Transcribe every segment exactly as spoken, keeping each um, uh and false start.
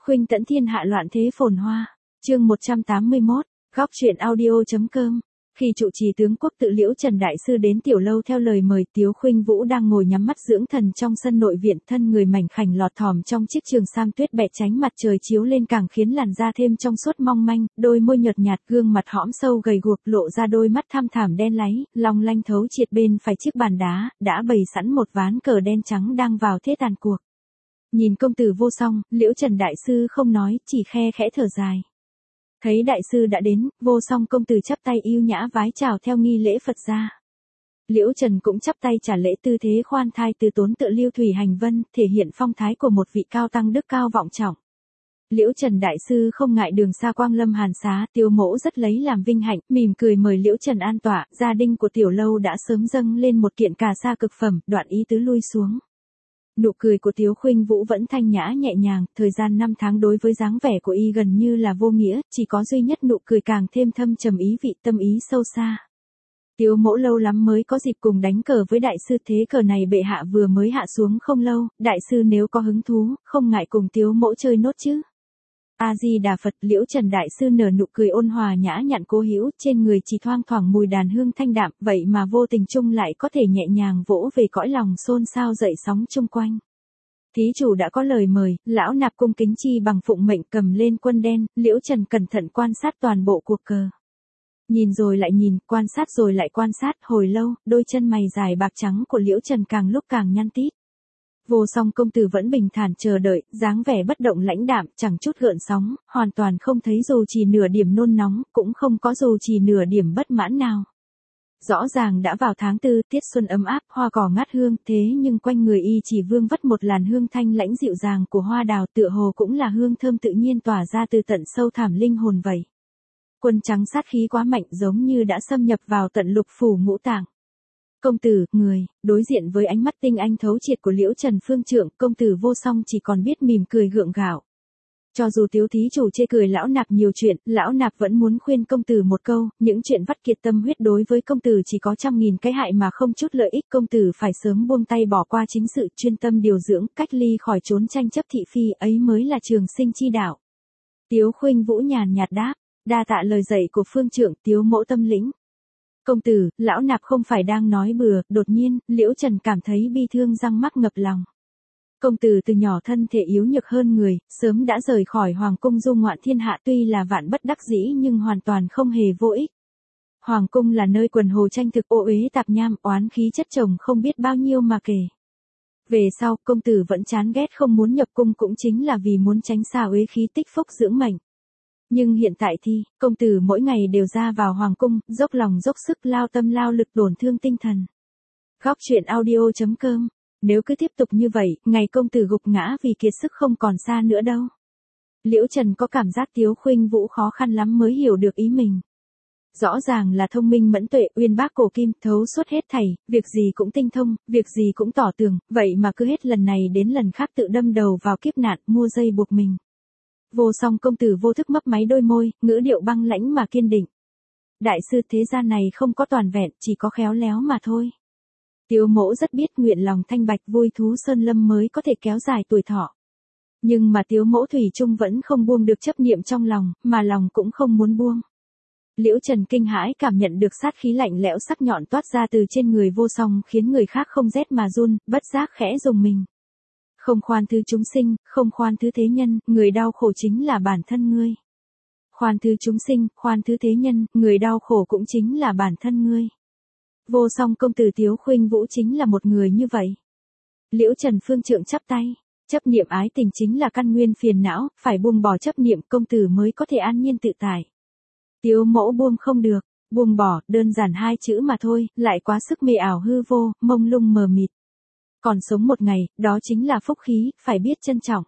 Khuynh tẫn thiên hạ loạn thế phồn hoa. Chương một trăm tám mươi mốt, góc truyện audio.com. Khi trụ trì tướng quốc tự Liễu Trần đại sư đến tiểu lâu theo lời mời, Tiếu Khuynh Vũ đang ngồi nhắm mắt dưỡng thần trong sân nội viện, thân người mảnh khảnh lọt thỏm trong chiếc trường sam tuyết bẹ tránh mặt trời chiếu lên càng khiến làn da thêm trong suốt mong manh, đôi môi nhợt nhạt, gương mặt hõm sâu gầy guộc lộ ra đôi mắt thăm thẳm đen láy, long lanh thấu triệt. Bên phải chiếc bàn đá đã bày sẵn một ván cờ đen trắng đang vào thế tàn cuộc. Nhìn công tử vô song, Liễu Trần đại sư không nói, chỉ khe khẽ thở dài. Thấy đại sư đã đến, vô song công tử chắp tay yêu nhã vái chào theo nghi lễ Phật gia. Liễu Trần cũng chắp tay trả lễ, tư thế khoan thai từ tốn tựa lưu thủy hành vân, thể hiện phong thái của một vị cao tăng đức cao vọng trọng. Liễu Trần đại sư không ngại đường xa quang lâm hàn xá, Tiêu mẫu rất lấy làm vinh hạnh, mỉm cười mời Liễu Trần an tọa. Gia đình của tiểu lâu đã sớm dâng lên một kiện cà sa cực phẩm, đoạn ý tứ lui xuống. Nụ cười của Tiếu Khuynh Vũ vẫn thanh nhã nhẹ nhàng, thời gian năm tháng đối với dáng vẻ của y gần như là vô nghĩa, chỉ có duy nhất nụ cười càng thêm thâm trầm ý vị, tâm ý sâu xa. Tiếu mẫu lâu lắm mới có dịp cùng đánh cờ với đại sư, thế cờ này bệ hạ vừa mới hạ xuống không lâu, đại sư nếu có hứng thú, không ngại cùng Tiếu mẫu chơi nốt chứ. A Di Đà Phật. Liễu Trần đại sư nở nụ cười ôn hòa nhã nhặn cố hữu, trên người chỉ thoang thoảng mùi đàn hương thanh đạm, vậy mà vô tình chung lại có thể nhẹ nhàng vỗ về cõi lòng xôn xao dậy sóng chung quanh. Thí chủ đã có lời mời, lão nạp cung kính chi bằng phụng mệnh, cầm lên quân đen. Liễu Trần cẩn thận quan sát toàn bộ cuộc cờ. Nhìn rồi lại nhìn, quan sát rồi lại quan sát, hồi lâu, đôi chân mày dài bạc trắng của Liễu Trần càng lúc càng nhăn tít. Vô song công tử vẫn bình thản chờ đợi, dáng vẻ bất động lãnh đạm, chẳng chút gợn sóng, hoàn toàn không thấy dù chỉ nửa điểm nôn nóng, cũng không có dù chỉ nửa điểm bất mãn nào. Rõ ràng đã vào tháng tư, tiết xuân ấm áp, hoa cỏ ngát hương, thế nhưng quanh người y chỉ vương vất một làn hương thanh lãnh dịu dàng của hoa đào, tựa hồ cũng là hương thơm tự nhiên tỏa ra từ tận sâu thẳm linh hồn vậy. Quân trắng sát khí quá mạnh, giống như đã xâm nhập vào tận lục phủ ngũ tạng. Công tử, người, đối diện với ánh mắt tinh anh thấu triệt của Liễu Trần phương trượng, công tử vô song chỉ còn biết mỉm cười gượng gạo. Cho dù Tiếu thí chủ chê cười lão nạp nhiều chuyện, lão nạp vẫn muốn khuyên công tử một câu, những chuyện vắt kiệt tâm huyết đối với công tử chỉ có trăm nghìn cái hại mà không chút lợi ích, công tử phải sớm buông tay bỏ qua chính sự, chuyên tâm điều dưỡng, cách ly khỏi trốn tranh chấp thị phi, ấy mới là trường sinh chi đạo. Tiếu Khuynh Vũ nhàn nhạt đáp, đa tạ lời dạy của phương trượng. Tiếu mẫu tâm lĩnh. Công tử, lão nạp không phải đang nói bừa. Đột nhiên, Liễu Trần cảm thấy bi thương răng mắc ngập lòng. Công tử từ nhỏ thân thể yếu nhược hơn người, sớm đã rời khỏi hoàng cung du ngoạn thiên hạ, tuy là vạn bất đắc dĩ nhưng hoàn toàn không hề vô ích. Hoàng cung là nơi quần hồ tranh thực, ô uế tạp nham, oán khí chất chồng không biết bao nhiêu mà kể. Về sau, công tử vẫn chán ghét không muốn nhập cung cũng chính là vì muốn tránh xa uế khí tích phúc dưỡng mệnh. Nhưng hiện tại thì, công tử mỗi ngày đều ra vào hoàng cung, dốc lòng dốc sức lao tâm lao lực tổn thương tinh thần. Góc truyện audio.com. Nếu cứ tiếp tục như vậy, ngày công tử gục ngã vì kiệt sức không còn xa nữa đâu. Liễu Trần có cảm giác Tiếu Khuynh Vũ khó khăn lắm mới hiểu được ý mình. Rõ ràng là thông minh mẫn tuệ, uyên bác cổ kim, thấu suốt hết thảy, việc gì cũng tinh thông, việc gì cũng tỏ tường, vậy mà cứ hết lần này đến lần khác tự đâm đầu vào kiếp nạn, mua dây buộc mình. Vô song công tử vô thức mấp máy đôi môi, ngữ điệu băng lãnh mà kiên định. Đại sư, thế gian này không có toàn vẹn, chỉ có khéo léo mà thôi. Tiếu mẫu rất biết nguyện lòng thanh bạch vui thú sơn lâm mới có thể kéo dài tuổi thọ. Nhưng mà Tiếu mẫu thủy chung vẫn không buông được chấp niệm trong lòng, mà lòng cũng không muốn buông. Liễu Trần kinh hãi cảm nhận được sát khí lạnh lẽo sắc nhọn toát ra từ trên người vô song, khiến người khác không rét mà run, bất giác khẽ rùng mình. Không khoan thứ chúng sinh, không khoan thứ thế nhân, người đau khổ chính là bản thân ngươi. Khoan thứ chúng sinh, khoan thứ thế nhân, người đau khổ cũng chính là bản thân ngươi. Vô song công tử Tiếu Khuynh Vũ chính là một người như vậy. Liễu Trần phương trượng chắp tay, chấp niệm ái tình chính là căn nguyên phiền não, phải buông bỏ chấp niệm công tử mới có thể an nhiên tự tại. Tiếu mẫu buông không được, buông bỏ, đơn giản hai chữ mà thôi, lại quá sức mê ảo hư vô, mông lung mờ mịt. Còn sống một ngày, đó chính là phúc khí, phải biết trân trọng.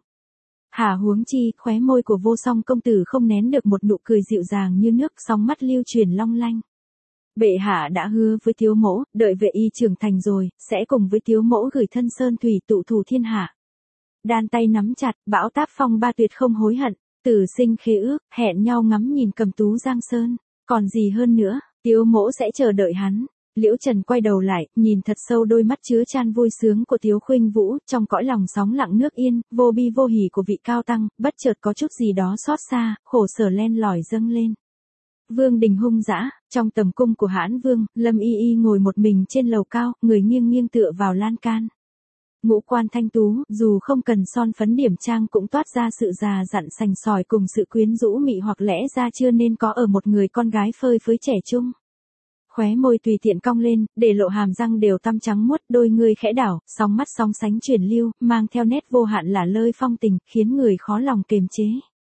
Hà huống chi, khóe môi của vô song công tử không nén được một nụ cười dịu dàng như nước, sóng mắt lưu truyền long lanh. Bệ hạ đã hứa với Tiếu mẫu, đợi vệ y trưởng thành rồi, sẽ cùng với Tiếu mẫu gửi thân sơn thủy tụ thủ thiên hạ. Đan tay nắm chặt, bão táp phong ba tuyệt không hối hận, tử sinh khế ước, hẹn nhau ngắm nhìn cầm tú giang sơn, còn gì hơn nữa, Tiếu mẫu sẽ chờ đợi hắn. Liễu Trần quay đầu lại, nhìn thật sâu đôi mắt chứa chan vui sướng của Tiếu Khuynh Vũ, trong cõi lòng sóng lặng nước yên, vô bi vô hỉ của vị cao tăng, bất chợt có chút gì đó xót xa, khổ sở len lỏi dâng lên. Vương đình hung dã, trong tầm cung của Hãn Vương, Lâm Y Y ngồi một mình trên lầu cao, người nghiêng nghiêng tựa vào lan can. Ngũ quan thanh tú, dù không cần son phấn điểm trang cũng toát ra sự già dặn sành sỏi cùng sự quyến rũ mị, hoặc lẽ ra chưa nên có ở một người con gái phơi phới trẻ trung. Khóe môi tùy tiện cong lên, để lộ hàm răng đều tăm trắng muốt, đôi người khẽ đảo, sóng mắt sóng sánh chuyển lưu, mang theo nét vô hạn lả lơi phong tình, khiến người khó lòng kiềm chế.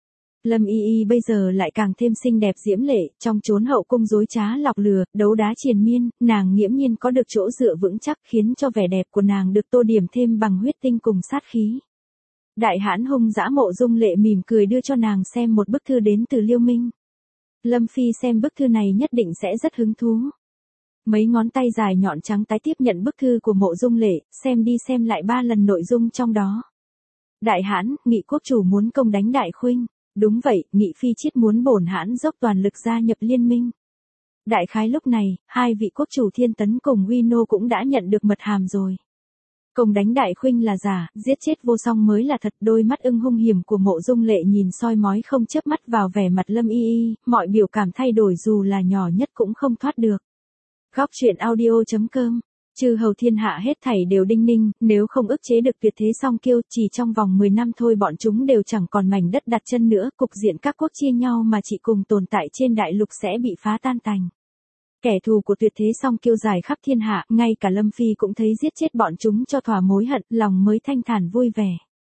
Lâm Y Y bây giờ lại càng thêm xinh đẹp diễm lệ, trong chốn hậu cung dối trá lọc lừa, đấu đá triền miên, nàng nghiễm nhiên có được chỗ dựa vững chắc, khiến cho vẻ đẹp của nàng được tô điểm thêm bằng huyết tinh cùng sát khí. Đại hãn hung dã Mộ Dung Lệ mỉm cười đưa cho nàng xem một bức thư đến từ Liêu Minh. Lâm Phi xem bức thư này nhất định sẽ rất hứng thú. Mấy ngón tay dài nhọn trắng tái tiếp nhận bức thư của Mộ Dung Lệ, xem đi xem lại ba lần nội dung trong đó. Đại hãn, Nghị quốc chủ muốn công đánh Đại Khuynh. Đúng vậy, Nghị phi chiết muốn bổn hãn dốc toàn lực gia nhập liên minh. Đại khái lúc này, hai vị quốc chủ Thiên Tấn cùng Huy Nô cũng đã nhận được mật hàm rồi. Công đánh Đại Khuynh là giả, giết chết Vô Song mới là thật. Đôi mắt ưng hung hiểm của Mộ Dung Lệ nhìn soi mói không chớp mắt vào vẻ mặt Lâm Y Y, mọi biểu cảm thay đổi dù là nhỏ nhất cũng không thoát được. Góc truyện audio chấm com. Chư hầu thiên hạ hết thảy đều đinh ninh, nếu không ức chế được tuyệt thế song kiêu, chỉ trong vòng mười năm thôi bọn chúng đều chẳng còn mảnh đất đặt chân nữa, cục diện các quốc chia nhau mà chỉ cùng tồn tại trên đại lục sẽ bị phá tan tành. Kẻ thù của tuyệt thế song kiêu dài khắp thiên hạ, ngay cả Lâm Phi cũng thấy giết chết bọn chúng cho thỏa mối hận, lòng mới thanh thản vui vẻ.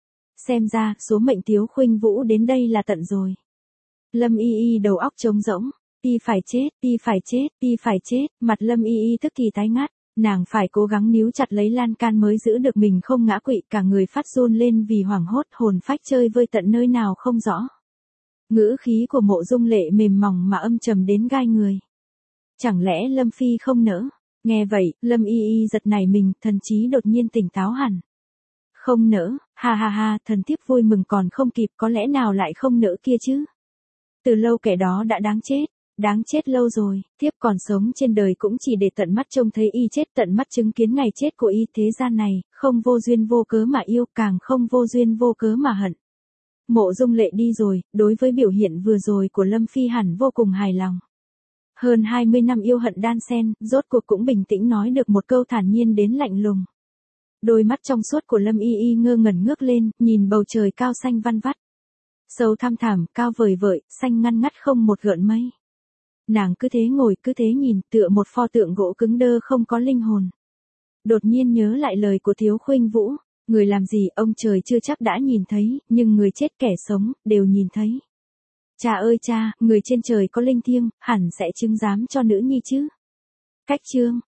Xem ra, số mệnh Tiếu Khuynh Vũ đến đây là tận rồi. Lâm Y Y đầu óc trống rỗng, ti phải chết, ti phải chết, ti phải chết, mặt Lâm Y Y tức thì tái ngắt. Nàng phải cố gắng níu chặt lấy lan can mới giữ được mình không ngã quỵ, cả người phát run lên vì hoảng hốt, hồn phách chơi vơi tận nơi nào không rõ. Ngữ khí của Mộ Dung Lệ mềm mỏng mà âm trầm đến gai người. Chẳng lẽ Lâm Phi không nỡ? Nghe vậy, Lâm Y Y giật nảy mình, thần trí đột nhiên tỉnh táo hẳn. Không nỡ, ha ha ha, thần thiếp vui mừng còn không kịp, có lẽ nào lại không nỡ kia chứ? Từ lâu kẻ đó đã đáng chết. Đáng chết lâu rồi, thiếp còn sống trên đời cũng chỉ để tận mắt trông thấy y chết, tận mắt chứng kiến ngày chết của y. Thế gian này, không vô duyên vô cớ mà yêu, càng không vô duyên vô cớ mà hận. Mộ Dung Lệ đi rồi, đối với biểu hiện vừa rồi của Lâm Phi hẳn vô cùng hài lòng. Hơn hai mươi năm yêu hận đan xen, rốt cuộc cũng bình tĩnh nói được một câu thản nhiên đến lạnh lùng. Đôi mắt trong suốt của Lâm Y Y ngơ ngẩn ngước lên, nhìn bầu trời cao xanh văn vắt. Sâu thăm thẳm, cao vời vợi, xanh ngăn ngắt không một gợn mây. Nàng cứ thế ngồi, cứ thế nhìn, tựa một pho tượng gỗ cứng đơ không có linh hồn. Đột nhiên nhớ lại lời của Tiếu Khuynh Vũ, người làm gì ông trời chưa chắc đã nhìn thấy, nhưng người chết kẻ sống, đều nhìn thấy. Cha ơi cha, người trên trời có linh thiêng, hẳn sẽ chứng giám cho nữ nhi chứ. Cách chương.